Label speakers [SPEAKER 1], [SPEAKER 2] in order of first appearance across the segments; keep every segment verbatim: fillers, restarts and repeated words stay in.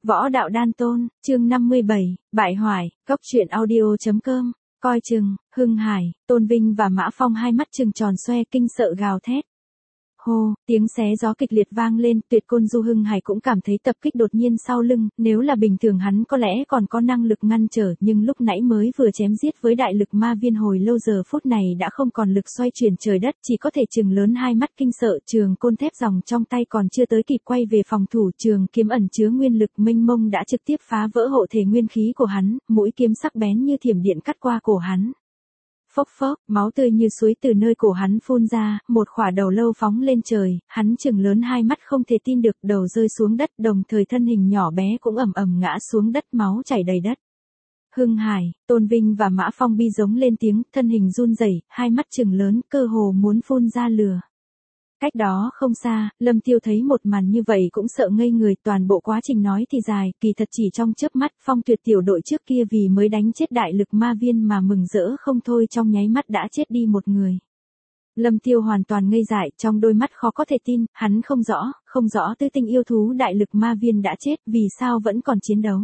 [SPEAKER 1] Võ đạo đan tôn, chương năm mươi bảy, bại hoại, cốc truyện audio chấm com, coi chừng, Hưng Hải, Tôn Vinh và Mã Phong hai mắt trừng tròn xoe kinh sợ gào thét. Hô, tiếng xé gió kịch liệt vang lên, Tuyệt Côn Du Hưng Hải cũng cảm thấy tập kích đột nhiên sau lưng, nếu là bình thường hắn có lẽ còn có năng lực ngăn trở, nhưng lúc nãy mới vừa chém giết với đại lực ma viên hồi lâu giờ phút này đã không còn lực xoay chuyển trời đất, chỉ có thể trừng lớn hai mắt kinh sợ, trường côn thép ròng trong tay còn chưa tới kịp quay về phòng thủ, trường kiếm ẩn chứa nguyên lực mênh mông đã trực tiếp phá vỡ hộ thể nguyên khí của hắn, mũi kiếm sắc bén như thiểm điện cắt qua cổ hắn. Phốc phốc, máu tươi như suối từ nơi cổ hắn phun ra, một khỏa đầu lâu phóng lên trời, hắn trừng lớn hai mắt không thể tin được, đầu rơi xuống đất, đồng thời thân hình nhỏ bé cũng ầm ầm ngã xuống đất, máu chảy đầy đất. Hưng Hải, Tôn Vinh và Mã Phong bi giống lên tiếng, thân hình run rẩy, hai mắt trừng lớn, cơ hồ muốn phun ra lửa. Cách đó không xa, Lâm Tiêu thấy một màn như vậy cũng sợ ngây người, toàn bộ quá trình nói thì dài, kỳ thật chỉ trong chớp mắt, Phong Tuyệt tiểu đội trước kia vì mới đánh chết đại lực ma viên mà mừng rỡ không thôi, trong nháy mắt đã chết đi một người. Lâm Tiêu hoàn toàn ngây dại, trong đôi mắt khó có thể tin, hắn không rõ, không rõ tư tinh yêu thú đại lực ma viên đã chết, vì sao vẫn còn chiến đấu.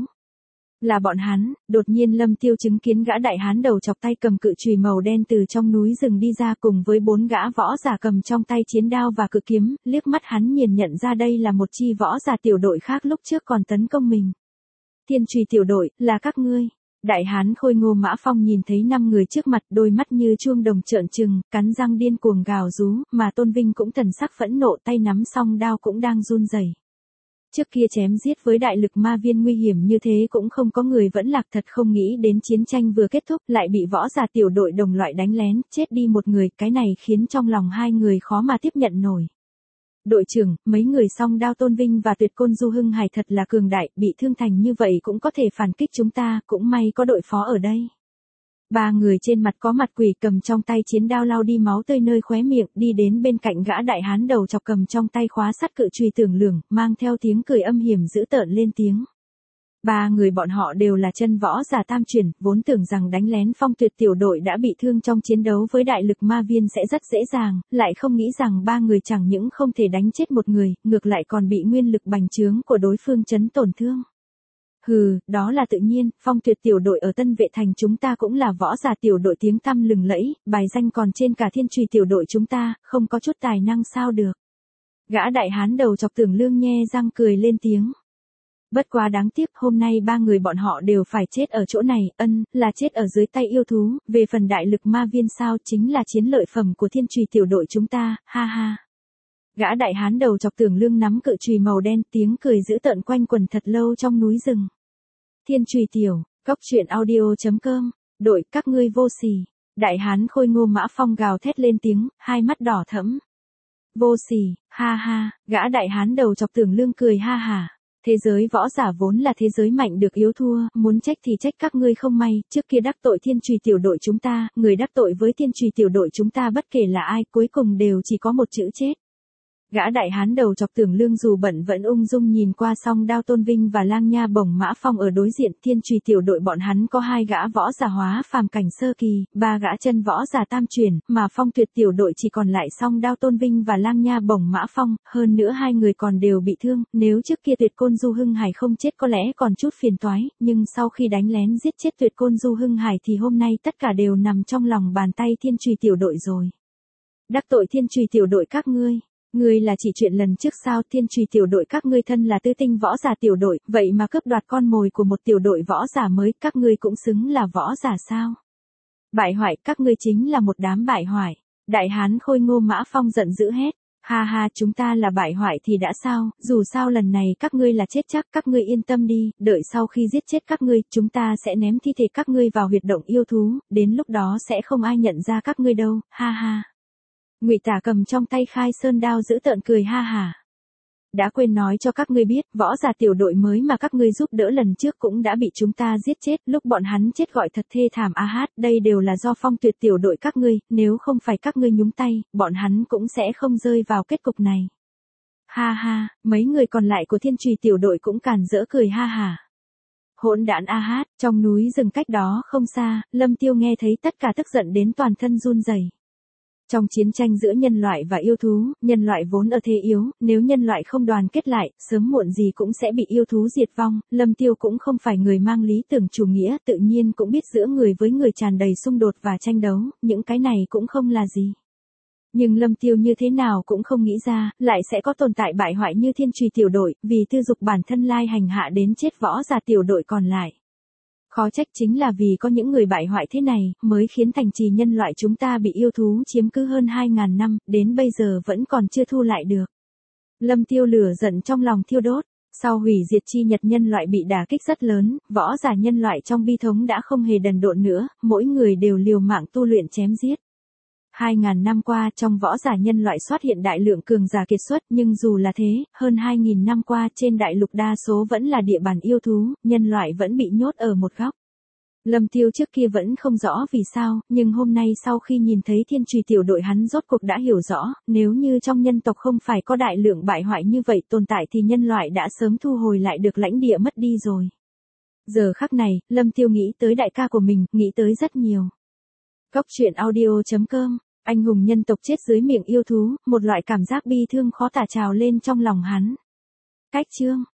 [SPEAKER 1] Là bọn hắn. Đột nhiên Lâm Tiêu chứng kiến gã đại hán đầu chọc tay cầm cự chùy màu đen từ trong núi rừng đi ra, cùng với bốn gã võ giả cầm trong tay chiến đao và cự kiếm, liếc mắt hắn nhìn nhận ra đây là một chi võ giả tiểu đội khác lúc trước còn tấn công mình. Thiên Trùy tiểu đội, là các ngươi. Đại hán khôi ngô Mã Phong nhìn thấy năm người trước mặt, đôi mắt như chuông đồng trợn trừng, cắn răng điên cuồng gào rú, mà Tôn Vinh cũng thần sắc phẫn nộ, tay nắm song đao cũng đang run rẩy. Trước kia chém giết với đại lực ma viên nguy hiểm như thế cũng không có người vẫn lạc, thật không nghĩ đến chiến tranh vừa kết thúc lại bị võ giả tiểu đội đồng loại đánh lén, chết đi một người, cái này khiến trong lòng hai người khó mà tiếp nhận nổi. Đội trưởng, mấy người song đao Tôn Vinh và Tuyệt Côn Du Hưng Hải thật là cường đại, bị thương thành như vậy cũng có thể phản kích chúng ta, cũng may có đội phó ở đây. Ba người trên mặt có mặt quỷ cầm trong tay chiến đao lau đi máu tươi nơi khóe miệng, đi đến bên cạnh gã đại hán đầu chọc cầm trong tay khóa sắt cự chùy tưởng lường, mang theo tiếng cười âm hiểm dữ tợn lên tiếng. Ba người bọn họ đều là chân võ giả tam truyền, vốn tưởng rằng đánh lén Phong Tuyệt tiểu đội đã bị thương trong chiến đấu với đại lực ma viên sẽ rất dễ dàng, lại không nghĩ rằng ba người chẳng những không thể đánh chết một người, ngược lại còn bị nguyên lực bành trướng của đối phương chấn tổn thương. Hừ, đó là tự nhiên, Phong Tuyệt tiểu đội ở Tân Vệ Thành chúng ta cũng là võ giả tiểu đội tiếng tăm lừng lẫy, bài danh còn trên cả Thiên Trùy tiểu đội chúng ta, không có chút tài năng sao được. Gã đại hán đầu chọc Tưởng Lương nhe răng cười lên tiếng. Bất quá đáng tiếc, hôm nay ba người bọn họ đều phải chết ở chỗ này, ân, là chết ở dưới tay yêu thú, về phần đại lực ma viên sao, chính là chiến lợi phẩm của Thiên Trùy tiểu đội chúng ta, ha ha. Gã đại hán đầu chọc Tưởng Lương nắm cự chùy màu đen, tiếng cười dữ tợn quanh quần thật lâu trong núi rừng. Thiên Trùy tiểu, cốc truyện audio chấm com, đội các ngươi vô sỉ. Đại hán khôi ngô Mã Phong gào thét lên tiếng, hai mắt đỏ thẫm. Vô sỉ, ha ha, gã đại hán đầu chọc Tưởng Lương cười ha hả. Thế giới võ giả vốn là thế giới mạnh được yếu thua, muốn trách thì trách các ngươi không may, trước kia đắc tội Thiên Trùy tiểu đội chúng ta, người đắc tội với Thiên Trùy tiểu đội chúng ta bất kể là ai, cuối cùng đều chỉ có một chữ chết. Gã đại hán đầu chọc Tưởng Lương dù bận vẫn ung dung nhìn qua song đao Tôn Vinh và lang nha bổng Mã Phong ở đối diện. Thiên Trùy tiểu đội bọn hắn có hai gã võ giả hóa phàm cảnh sơ kỳ, ba gã chân võ giả tam truyền, mà Phong Tuyệt tiểu đội chỉ còn lại song đao Tôn Vinh và lang nha bổng Mã Phong, hơn nữa hai người còn đều bị thương, nếu trước kia Tuyệt Côn Du Hưng Hải không chết có lẽ còn chút phiền toái, nhưng sau khi đánh lén giết chết Tuyệt Côn Du Hưng Hải thì hôm nay tất cả đều nằm trong lòng bàn tay Thiên Trùy tiểu đội rồi. Đắc tội Thiên Trùy tiểu đội các ngươi. Ngươi là chỉ chuyện lần trước sao? Thiên Trùy tiểu đội các ngươi thân là tư tinh võ giả tiểu đội, vậy mà cướp đoạt con mồi của một tiểu đội võ giả mới, các ngươi cũng xứng là võ giả sao? Bại hoại, các ngươi chính là một đám bại hoại. Đại hán khôi ngô Mã Phong giận dữ hét, ha ha, chúng ta là bại hoại thì đã sao, dù sao lần này các ngươi là chết chắc, các ngươi yên tâm đi, đợi sau khi giết chết các ngươi, chúng ta sẽ ném thi thể các ngươi vào huyệt động yêu thú, đến lúc đó sẽ không ai nhận ra các ngươi đâu, ha ha. Ngụy Tả cầm trong tay khai sơn đao giữ tợn cười ha hả. Đã quên nói cho các ngươi biết, võ giả tiểu đội mới mà các ngươi giúp đỡ lần trước cũng đã bị chúng ta giết chết, lúc bọn hắn chết gọi thật thê thảm a hát, đây đều là do Phong Tuyệt tiểu đội các ngươi, nếu không phải các ngươi nhúng tay, bọn hắn cũng sẽ không rơi vào kết cục này. Ha ha, mấy người còn lại của Thiên Trùy tiểu đội cũng càn rỡ cười ha hả. Hỗn đản a hát, trong núi rừng cách đó không xa, Lâm Tiêu nghe thấy tất cả tức giận đến toàn thân run rẩy. Trong chiến tranh giữa nhân loại và yêu thú, nhân loại vốn ở thế yếu, nếu nhân loại không đoàn kết lại, sớm muộn gì cũng sẽ bị yêu thú diệt vong. Lâm Tiêu cũng không phải người mang lý tưởng chủ nghĩa, tự nhiên cũng biết giữa người với người tràn đầy xung đột và tranh đấu, những cái này cũng không là gì. Nhưng Lâm Tiêu như thế nào cũng không nghĩ ra, lại sẽ có tồn tại bại hoại như Thiên Trùy tiểu đội, vì tư dục bản thân lai hành hạ đến chết võ giả tiểu đội còn lại. Khó trách chính là vì có những người bại hoại thế này, mới khiến thành trì nhân loại chúng ta bị yêu thú chiếm cứ hơn hai ngàn năm, đến bây giờ vẫn còn chưa thu lại được. Lâm Tiêu lửa giận trong lòng thiêu đốt, sau hủy diệt chi nhật nhân loại bị đả kích rất lớn, võ giả nhân loại trong bi thống đã không hề đần độn nữa, mỗi người đều liều mạng tu luyện chém giết. Hai ngàn năm qua trong võ giả nhân loại xuất hiện đại lượng cường giả kiệt xuất, nhưng dù là thế, hơn hai nghìn năm qua trên đại lục đa số vẫn là địa bàn yêu thú, nhân loại vẫn bị nhốt ở một góc. Lâm Tiêu trước kia vẫn không rõ vì sao, nhưng hôm nay sau khi nhìn thấy Thiên Trùy tiểu đội hắn rốt cuộc đã hiểu rõ, nếu như trong nhân tộc không phải có đại lượng bại hoại như vậy tồn tại thì nhân loại đã sớm thu hồi lại được lãnh địa mất đi rồi. Giờ khắc này, Lâm Tiêu nghĩ tới đại ca của mình, nghĩ tới rất nhiều. Cốc truyện audio chấm com, anh hùng nhân tộc chết dưới miệng yêu thú, một loại cảm giác bi thương khó tả trào lên trong lòng hắn. Cách chương